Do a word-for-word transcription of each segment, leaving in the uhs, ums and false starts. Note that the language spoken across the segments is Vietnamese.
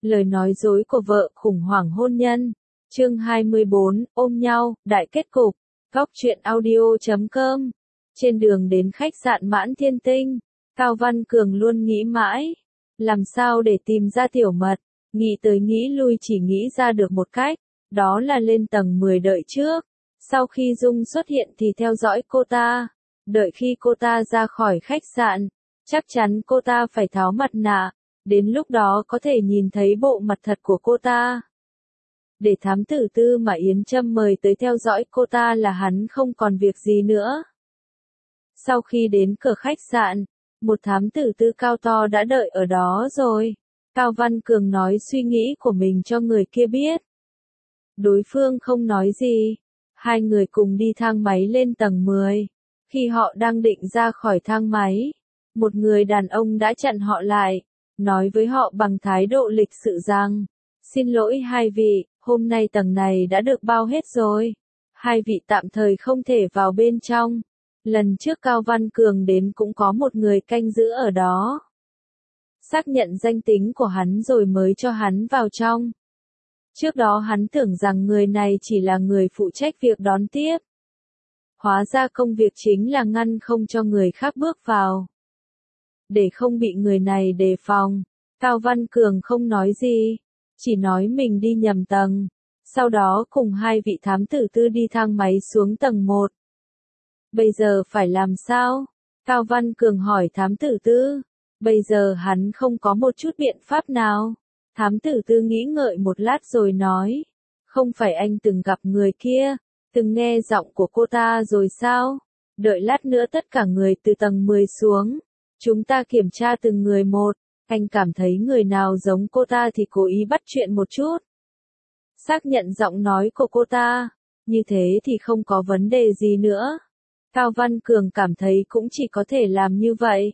Lời nói dối của vợ khủng hoảng hôn nhân. Chương hai mươi bốn, ôm nhau, đại kết cục. Góc truyện audio chấm com. Trên đường đến khách sạn Mãn Thiên Tinh, Cao Văn Cường luôn nghĩ mãi, làm sao để tìm ra Tiểu Mật, nghĩ tới nghĩ lui chỉ nghĩ ra được một cách, đó là lên tầng mười đợi trước. Sau khi Dung xuất hiện thì theo dõi cô ta, đợi khi cô ta ra khỏi khách sạn, chắc chắn cô ta phải tháo mặt nạ, đến lúc đó có thể nhìn thấy bộ mặt thật của cô ta. Để thám tử Tư mà Yến Trâm mời tới theo dõi cô ta là hắn không còn việc gì nữa. Sau khi đến cửa khách sạn, một thám tử Tư cao to đã đợi ở đó rồi. Cao Văn Cường nói suy nghĩ của mình cho người kia biết. Đối phương không nói gì. Hai người cùng đi thang máy lên tầng mười. Khi họ đang định ra khỏi thang máy, một người đàn ông đã chặn họ lại, nói với họ bằng thái độ lịch sự rằng, xin lỗi hai vị, hôm nay tầng này đã được bao hết rồi. Hai vị tạm thời không thể vào bên trong. Lần trước Cao Văn Cường đến cũng có một người canh giữ ở đó. Xác nhận danh tính của hắn rồi mới cho hắn vào trong. Trước đó hắn tưởng rằng người này chỉ là người phụ trách việc đón tiếp. Hóa ra công việc chính là ngăn không cho người khác bước vào. Để không bị người này đề phòng, Cao Văn Cường không nói gì, chỉ nói mình đi nhầm tầng. Sau đó cùng hai vị thám tử Tư đi thang máy xuống tầng một. Bây giờ phải làm sao? Cao Văn Cường hỏi thám tử Tư. Bây giờ hắn không có một chút biện pháp nào. Thám tử Tư nghĩ ngợi một lát rồi nói. Không phải anh từng gặp người kia, từng nghe giọng của cô ta rồi sao? Đợi lát nữa tất cả người từ tầng mười xuống. Chúng ta kiểm tra từng người một. Anh cảm thấy người nào giống cô ta thì cố ý bắt chuyện một chút. Xác nhận giọng nói của cô ta. Như thế thì không có vấn đề gì nữa. Cao Văn Cường cảm thấy cũng chỉ có thể làm như vậy.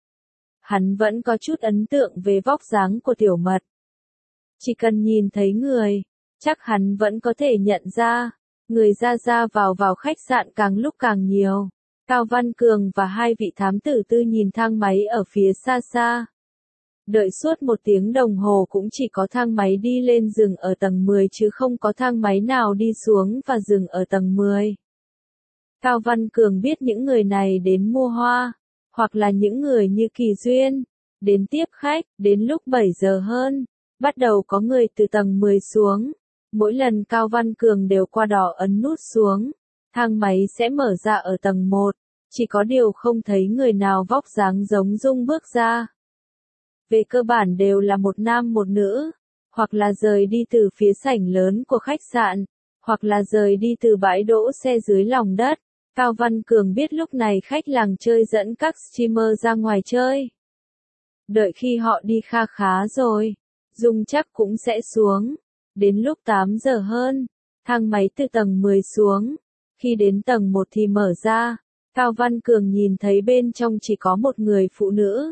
Hắn vẫn có chút ấn tượng về vóc dáng của Tiểu Mật. Chỉ cần nhìn thấy người, chắc hắn vẫn có thể nhận ra. Người ra ra vào vào khách sạn càng lúc càng nhiều. Cao Văn Cường và hai vị thám tử Tư nhìn thang máy ở phía xa xa. Đợi suốt một tiếng đồng hồ cũng chỉ có thang máy đi lên dừng ở tầng mười chứ không có thang máy nào đi xuống và dừng ở tầng mười. Cao Văn Cường biết những người này đến mua hoa, hoặc là những người như Kỳ Duyên, đến tiếp khách, đến lúc bảy giờ hơn, bắt đầu có người từ tầng mười xuống. Mỗi lần Cao Văn Cường đều qua đó ấn nút xuống, thang máy sẽ mở ra ở tầng một, chỉ có điều không thấy người nào vóc dáng giống Dung bước ra. Về cơ bản đều là một nam một nữ, hoặc là rời đi từ phía sảnh lớn của khách sạn, hoặc là rời đi từ bãi đỗ xe dưới lòng đất. Cao Văn Cường biết lúc này khách làng chơi dẫn các streamer ra ngoài chơi. Đợi khi họ đi kha khá rồi, Dung chắc cũng sẽ xuống. Đến lúc tám giờ hơn, thang máy từ tầng mười xuống. Khi đến tầng một thì mở ra, Cao Văn Cường nhìn thấy bên trong chỉ có một người phụ nữ.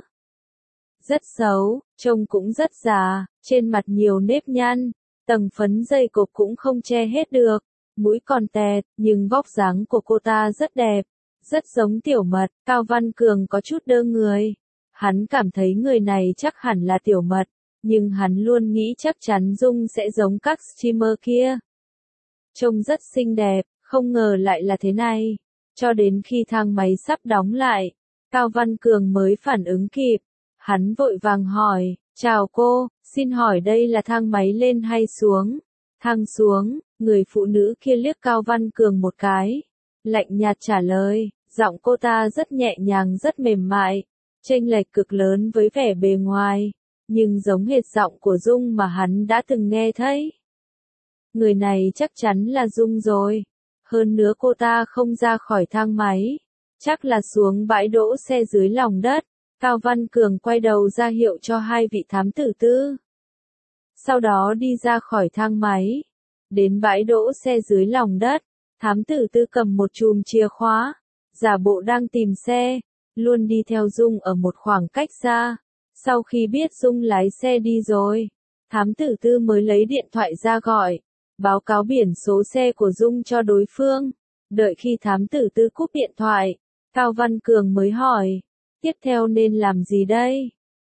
Rất xấu, trông cũng rất già, trên mặt nhiều nếp nhăn, tầng phấn dày cộp cũng không che hết được, mũi còn tẹt, nhưng vóc dáng của cô ta rất đẹp, rất giống Tiểu Mật. Cao Văn Cường có chút đơ người, hắn cảm thấy người này chắc hẳn là Tiểu Mật, nhưng hắn luôn nghĩ chắc chắn Dung sẽ giống các streamer kia. Trông rất xinh đẹp, không ngờ lại là thế này. Cho đến khi thang máy sắp đóng lại, Cao Văn Cường mới phản ứng kịp. Hắn vội vàng hỏi, chào cô, xin hỏi đây là thang máy lên hay xuống? Thang xuống, người phụ nữ kia liếc Cao Văn Cường một cái. Lạnh nhạt trả lời, giọng cô ta rất nhẹ nhàng rất mềm mại, chênh lệch cực lớn với vẻ bề ngoài, nhưng giống hệt giọng của Dung mà hắn đã từng nghe thấy. Người này chắc chắn là Dung rồi. Hơn nữa cô ta không ra khỏi thang máy, chắc là xuống bãi đỗ xe dưới lòng đất. Cao Văn Cường quay đầu ra hiệu cho hai vị thám tử Tư. Sau đó đi ra khỏi thang máy. Đến bãi đỗ xe dưới lòng đất, thám tử Tư cầm một chùm chìa khóa, giả bộ đang tìm xe, luôn đi theo Dung ở một khoảng cách xa. Sau khi biết Dung lái xe đi rồi, thám tử Tư mới lấy điện thoại ra gọi, báo cáo biển số xe của Dung cho đối phương. Đợi khi thám tử Tư cúp điện thoại, Cao Văn Cường mới hỏi. Tiếp theo nên làm gì đây?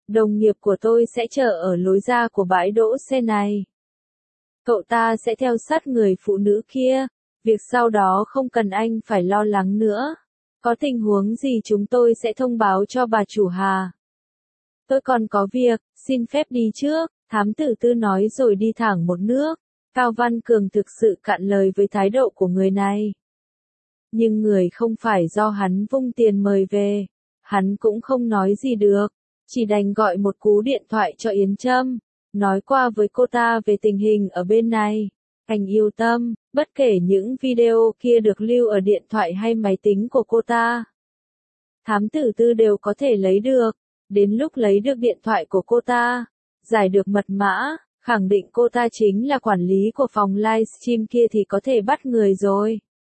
Đồng nghiệp của tôi sẽ chờ ở lối ra của bãi đỗ xe này. Cậu ta sẽ theo sát người phụ nữ kia. Việc sau đó không cần anh phải lo lắng nữa. Có tình huống gì chúng tôi sẽ thông báo cho bà chủ Hà. Tôi còn có việc, xin phép đi trước, thám tử Tư nói rồi đi thẳng một nước. Cao Văn Cường thực sự cạn lời với thái độ của người này. Nhưng người không phải do hắn vung tiền mời về. Hắn cũng không nói gì được. Chỉ đành gọi một cú điện thoại cho Yến Trâm. Nói qua với cô ta về tình hình ở bên này. Anh yêu tâm, bất kể những video kia được lưu ở điện thoại hay máy tính của cô ta. Thám tử Tư đều có thể lấy được. Đến lúc lấy được điện thoại của cô ta, giải được mật mã, khẳng định cô ta chính là quản lý của phòng livestream kia thì có thể bắt người rồi.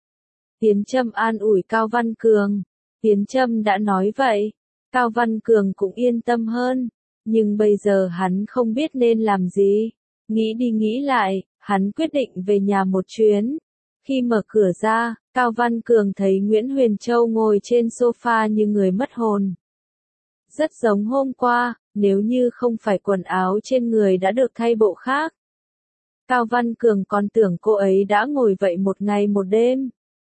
Yến Trâm an ủi Cao Văn Cường. Yến Trâm đã nói vậy, Cao Văn Cường cũng yên tâm hơn. Nhưng bây giờ hắn không biết nên làm gì. Nghĩ đi nghĩ lại, hắn quyết định về nhà một chuyến. Khi mở cửa ra, Cao Văn Cường thấy Nguyễn Huyền Châu ngồi trên sofa như người mất hồn. Rất giống hôm qua, nếu như không phải quần áo trên người đã được thay bộ khác. Cao Văn Cường còn tưởng cô ấy đã ngồi vậy một ngày một đêm.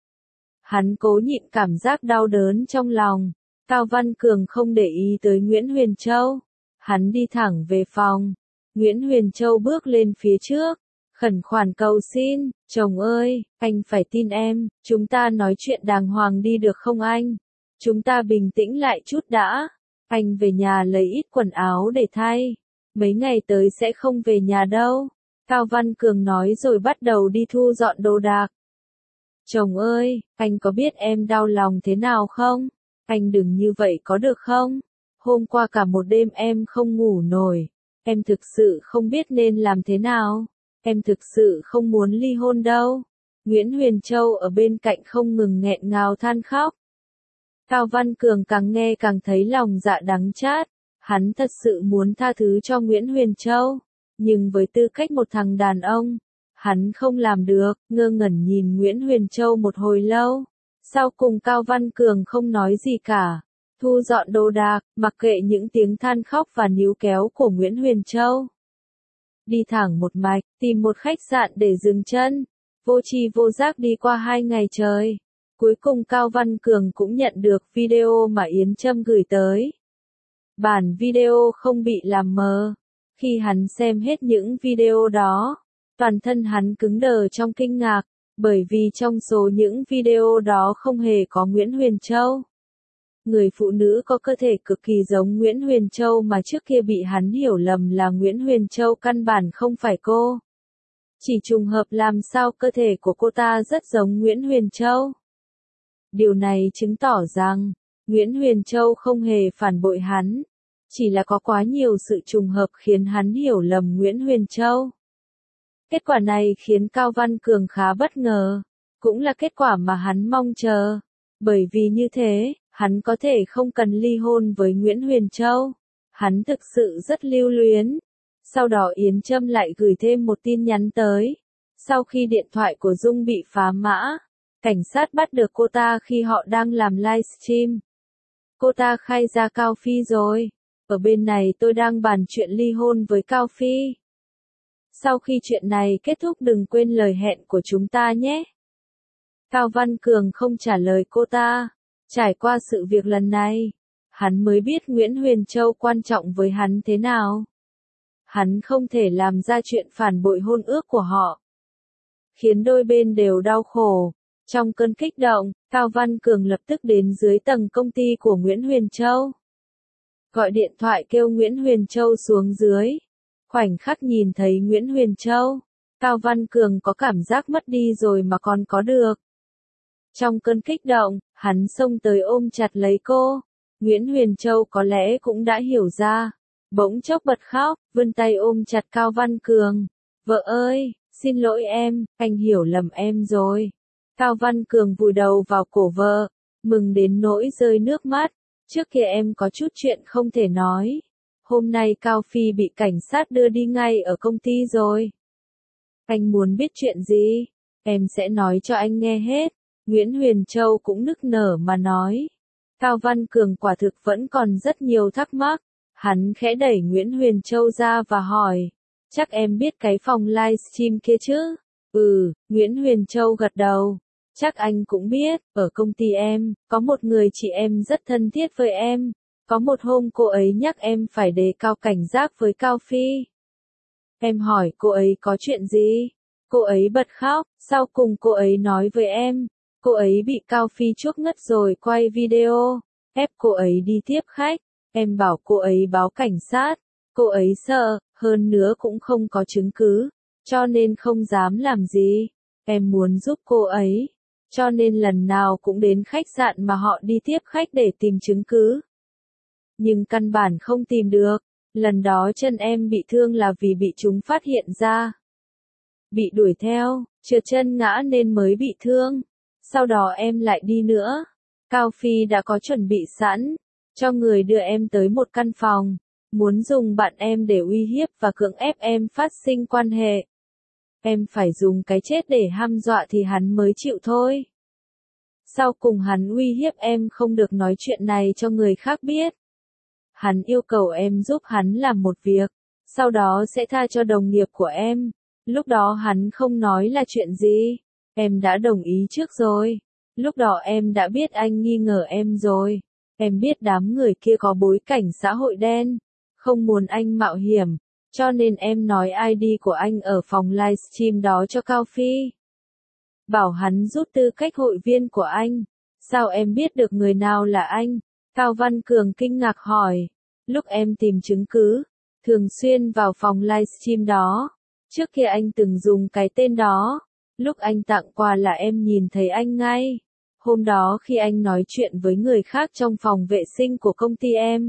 Hắn cố nhịn cảm giác đau đớn trong lòng. Cao Văn Cường không để ý tới Nguyễn Huyền Châu. Hắn đi thẳng về phòng. Nguyễn Huyền Châu bước lên phía trước, khẩn khoản cầu xin, chồng ơi, anh phải tin em, chúng ta nói chuyện đàng hoàng đi được không anh? Chúng ta bình tĩnh lại chút đã. Anh về nhà lấy ít quần áo để thay. Mấy ngày tới sẽ không về nhà đâu. Cao Văn Cường nói rồi bắt đầu đi thu dọn đồ đạc. Chồng ơi, anh có biết em đau lòng thế nào không? Anh đừng như vậy có được không? Hôm qua cả một đêm em không ngủ nổi. Em thực sự không biết nên làm thế nào. Em thực sự không muốn ly hôn đâu. Nguyễn Huyền Châu ở bên cạnh không ngừng nghẹn ngào than khóc. Cao Văn Cường càng nghe càng thấy lòng dạ đắng chát. Hắn thật sự muốn tha thứ cho Nguyễn Huyền Châu. Nhưng với tư cách một thằng đàn ông, hắn không làm được, ngơ ngẩn nhìn Nguyễn Huyền Châu một hồi lâu. Sau cùng Cao Văn Cường không nói gì cả. Thu dọn đồ đạc, mặc kệ những tiếng than khóc và níu kéo của Nguyễn Huyền Châu. Đi thẳng một mạch, tìm một khách sạn để dừng chân. Vô tri vô giác đi qua hai ngày trời. Cuối cùng Cao Văn Cường cũng nhận được video mà Yến Trâm gửi tới. Bản video không bị làm mờ. Khi hắn xem hết những video đó, toàn thân hắn cứng đờ trong kinh ngạc, bởi vì trong số những video đó không hề có Nguyễn Huyền Châu. Người phụ nữ có cơ thể cực kỳ giống Nguyễn Huyền Châu mà trước kia bị hắn hiểu lầm là Nguyễn Huyền Châu căn bản không phải cô. Chỉ trùng hợp làm sao cơ thể của cô ta rất giống Nguyễn Huyền Châu. Điều này chứng tỏ rằng, Nguyễn Huyền Châu không hề phản bội hắn. Chỉ là có quá nhiều sự trùng hợp khiến hắn hiểu lầm Nguyễn Huyền Châu. Kết quả này khiến Cao Văn Cường khá bất ngờ. Cũng là kết quả mà hắn mong chờ. Bởi vì như thế, hắn có thể không cần ly hôn với Nguyễn Huyền Châu. Hắn thực sự rất lưu luyến. Sau đó Yến Trâm lại gửi thêm một tin nhắn tới. Sau khi điện thoại của Dung bị phá mã, cảnh sát bắt được cô ta khi họ đang làm livestream. Cô ta khai ra Cao Phi rồi. Ở bên này tôi đang bàn chuyện ly hôn với Cao Phi. Sau khi chuyện này kết thúc đừng quên lời hẹn của chúng ta nhé. Cao Văn Cường không trả lời cô ta. Trải qua sự việc lần này, hắn mới biết Nguyễn Huyền Châu quan trọng với hắn thế nào. Hắn không thể làm ra chuyện phản bội hôn ước của họ, khiến đôi bên đều đau khổ. Trong cơn kích động, Cao Văn Cường lập tức đến dưới tầng công ty của Nguyễn Huyền Châu. Gọi điện thoại kêu Nguyễn Huyền Châu xuống dưới. Khoảnh khắc nhìn thấy Nguyễn Huyền Châu, Cao Văn Cường có cảm giác mất đi rồi mà còn có được. Trong cơn kích động, hắn xông tới ôm chặt lấy cô. Nguyễn Huyền Châu có lẽ cũng đã hiểu ra. Bỗng chốc bật khóc, vươn tay ôm chặt Cao Văn Cường. Vợ ơi, xin lỗi em, anh hiểu lầm em rồi. Cao Văn Cường vùi đầu vào cổ vợ, mừng đến nỗi rơi nước mắt. Trước kia em có chút chuyện không thể nói. Hôm nay Cao Phi bị cảnh sát đưa đi ngay ở công ty rồi. Anh muốn biết chuyện gì? Em sẽ nói cho anh nghe hết. Nguyễn Huyền Châu cũng nức nở mà nói. Cao Văn Cường quả thực vẫn còn rất nhiều thắc mắc. Hắn khẽ đẩy Nguyễn Huyền Châu ra và hỏi, chắc em biết cái phòng livestream kia chứ? Ừ, Nguyễn Huyền Châu gật đầu. Chắc anh cũng biết, ở công ty em, có một người chị em rất thân thiết với em. Có một hôm cô ấy nhắc em phải đề cao cảnh giác với Cao Phi. Em hỏi cô ấy có chuyện gì? Cô ấy bật khóc, sau cùng cô ấy nói với em. Cô ấy bị Cao Phi chuốc ngất rồi quay video, ép cô ấy đi tiếp khách. Em bảo cô ấy báo cảnh sát. Cô ấy sợ, hơn nữa cũng không có chứng cứ, cho nên không dám làm gì. Em muốn giúp cô ấy, cho nên lần nào cũng đến khách sạn mà họ đi tiếp khách để tìm chứng cứ. Nhưng căn bản không tìm được. Lần đó chân em bị thương là vì bị chúng phát hiện ra. Bị đuổi theo, trượt chân ngã nên mới bị thương. Sau đó em lại đi nữa. Cao Phi đã có chuẩn bị sẵn, cho người đưa em tới một căn phòng, muốn dùng bạn em để uy hiếp và cưỡng ép em phát sinh quan hệ. Em phải dùng cái chết để hăm dọa thì hắn mới chịu thôi. Sau cùng hắn uy hiếp em không được nói chuyện này cho người khác biết. Hắn yêu cầu em giúp hắn làm một việc, sau đó sẽ tha cho đồng nghiệp của em. Lúc đó hắn không nói là chuyện gì. Em đã đồng ý trước rồi. Lúc đó em đã biết anh nghi ngờ em rồi. Em biết đám người kia có bối cảnh xã hội đen, không muốn anh mạo hiểm, cho nên em nói i đê của anh ở phòng livestream đó cho Cao Phi. Bảo hắn rút tư cách hội viên của anh. Sao em biết được người nào là anh? Cao Văn Cường kinh ngạc hỏi. Lúc em tìm chứng cứ, thường xuyên vào phòng livestream đó. Trước kia anh từng dùng cái tên đó. Lúc anh tặng quà là em nhìn thấy anh ngay. Hôm đó khi anh nói chuyện với người khác trong phòng vệ sinh của công ty em.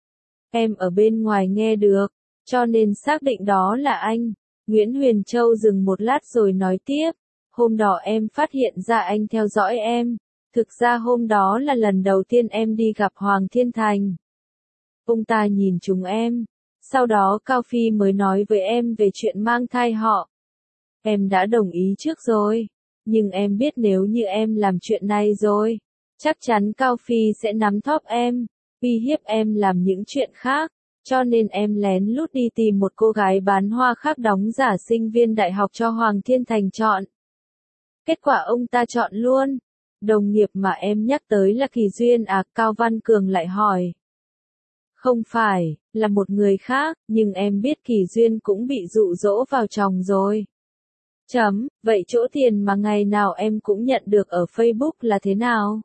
Em ở bên ngoài nghe được, cho nên xác định đó là anh. Nguyễn Huyền Châu dừng một lát rồi nói tiếp. Hôm đó em phát hiện ra anh theo dõi em. Thực ra hôm đó là lần đầu tiên em đi gặp Hoàng Thiên Thành. Ông ta nhìn chúng em. Sau đó Cao Phi mới nói với em về chuyện mang thai họ. Em đã đồng ý trước rồi. Nhưng em biết nếu như em làm chuyện này rồi, chắc chắn Cao Phi sẽ nắm thóp em, uy hiếp em làm những chuyện khác. Cho nên em lén lút đi tìm một cô gái bán hoa khác đóng giả sinh viên đại học cho Hoàng Thiên Thành chọn. Kết quả ông ta chọn luôn. Đồng nghiệp mà em nhắc tới là Kỳ Duyên à? Cao Văn Cường lại hỏi. Không phải, là một người khác, nhưng em biết Kỳ Duyên cũng bị dụ dỗ vào chồng rồi. Chấm, vậy chỗ tiền mà ngày nào em cũng nhận được ở Facebook là thế nào?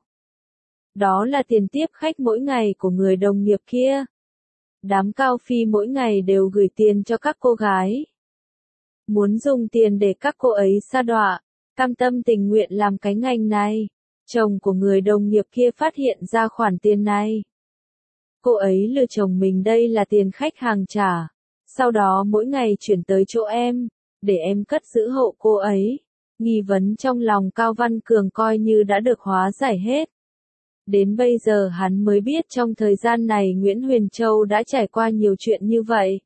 Đó là tiền tiếp khách mỗi ngày của người đồng nghiệp kia. Đám Cao Phi mỗi ngày đều gửi tiền cho các cô gái. Muốn dùng tiền để các cô ấy sa đọa, cam tâm tình nguyện làm cái ngành này. Chồng của người đồng nghiệp kia phát hiện ra khoản tiền này. Cô ấy lừa chồng mình đây là tiền khách hàng trả. Sau đó mỗi ngày chuyển tới chỗ em, để em cất giữ hộ cô ấy. Nghi vấn trong lòng Cao Văn Cường coi như đã được hóa giải hết. Đến bây giờ hắn mới biết trong thời gian này Nguyễn Huyền Châu đã trải qua nhiều chuyện như vậy.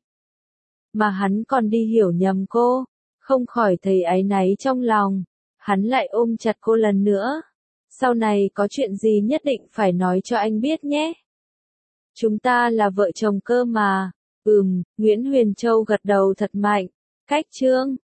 Mà hắn còn đi hiểu nhầm cô, không khỏi thấy áy náy trong lòng. Hắn lại ôm chặt cô lần nữa. Sau này có chuyện gì nhất định phải nói cho anh biết nhé. Chúng ta là vợ chồng cơ mà. Ừm, Nguyễn Huyền Châu gật đầu thật mạnh. Cách chương